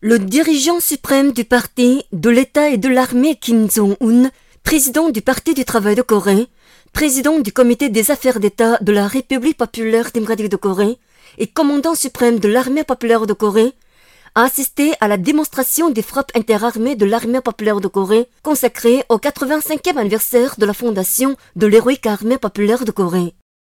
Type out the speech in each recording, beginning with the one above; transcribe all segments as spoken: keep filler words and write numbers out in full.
Le dirigeant suprême du parti, de l'État et de l'armée Kim Jong-un, président du Parti du travail de Corée, président du comité des affaires d'État de la République populaire démocratique de Corée et commandant suprême de l'armée populaire de Corée, a assisté à la démonstration des frappes interarmées de l'armée populaire de Corée consacrée au quatre-vingt-cinquième anniversaire de la fondation de l'héroïque armée populaire de Corée.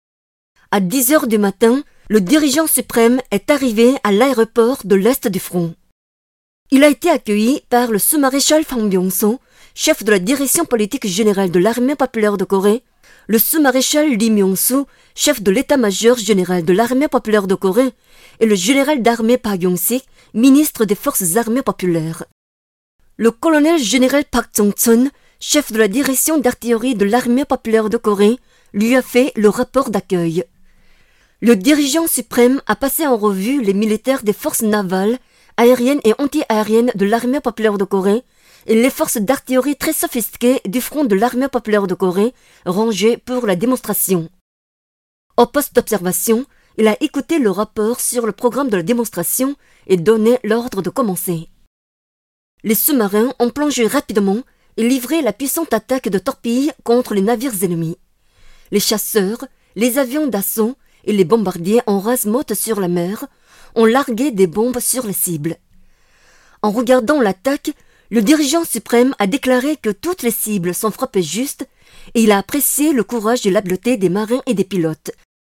À dix heures du matin, le dirigeant suprême est arrivé à l'aéroport de l'Est du front. Il a été accueilli par le sous-maréchal Fang Byung-so, chef de la direction politique générale de l'armée populaire de Corée, le sous-maréchal Lee Myung-soo, chef de l'état-major général de l'armée populaire de Corée, et le général d'armée Park Yong-sik, ministre des forces armées populaires. Le colonel général Park Jong-chon, chef de la direction d'artillerie de l'armée populaire de Corée, lui a fait le rapport d'accueil. Le dirigeant suprême a passé en revue les militaires des forces navales, aériennes et anti-aériennes de l'armée populaire de Corée et les forces d'artillerie très sophistiquées du front de l'armée populaire de Corée, rangées pour la démonstration. Au poste d'observation, il a écouté le rapport sur le programme de la démonstration et donné l'ordre de commencer. Les sous-marins ont plongé rapidement et livré la puissante attaque de torpilles contre les navires ennemis. Les chasseurs, les avions d'assaut et les bombardiers en rase-motte sur la mer ont largué des bombes sur les cibles. En regardant l'attaque, le dirigeant suprême a déclaré que toutes les cibles sont frappées justes et il a apprécié le courage et l'habileté des marins et des pilotes.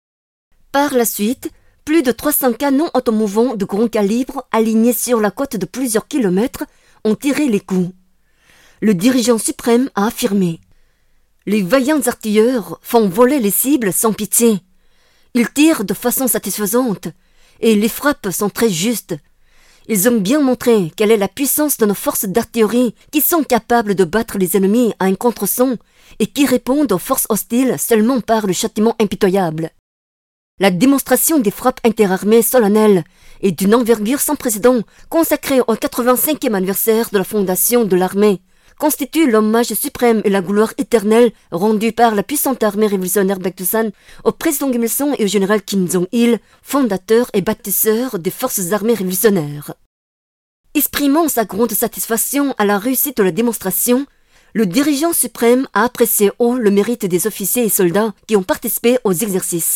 Par la suite, plus de trois cents canons automouvants de grand calibre alignés sur la côte de plusieurs kilomètres ont tiré les coups. Le dirigeant suprême a affirmé « Les vaillants artilleurs font voler les cibles sans pitié. Ils tirent de façon satisfaisante et les frappes sont très justes. Ils ont bien montré quelle est la puissance de nos forces d'artillerie qui sont capables de battre les ennemis à un contre-son et qui répondent aux forces hostiles seulement par le châtiment impitoyable. La démonstration des frappes interarmées solennelles et d'une envergure sans précédent consacrée au quatre-vingt-cinquième anniversaire de la fondation de l'armée constitue l'hommage suprême et la gloire éternelle rendue par la puissante armée révolutionnaire Baekdusan au président Kim Il-sung et au général Kim Jong-il, fondateur et bâtisseur des forces armées révolutionnaires. Exprimant sa grande satisfaction à la réussite de la démonstration, le dirigeant suprême a apprécié haut le mérite des officiers et soldats qui ont participé aux exercices.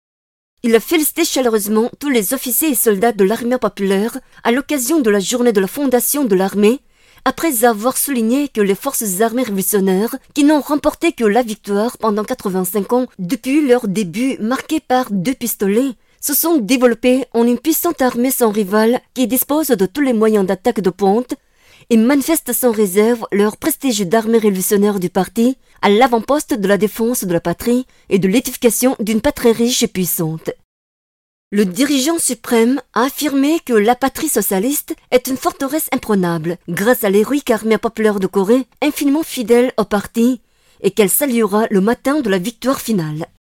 Il a félicité chaleureusement tous les officiers et soldats de l'armée populaire à l'occasion de la journée de la fondation de l'armée, après avoir souligné que les forces armées révolutionnaires, qui n'ont remporté que la victoire pendant quatre-vingt-cinq ans depuis leur début marqué par deux pistolets, se sont développées en une puissante armée sans rival qui dispose de tous les moyens d'attaque de pointe et manifeste sans réserve leur prestige d'armée révolutionnaire du parti à l'avant-poste de la défense de la patrie et de l'édification d'une patrie riche et puissante. Le dirigeant suprême a affirmé que la patrie socialiste est une forteresse imprenable grâce à l'héroïque armée populaire de Corée infiniment fidèle au parti et qu'elle saluera le matin de la victoire finale.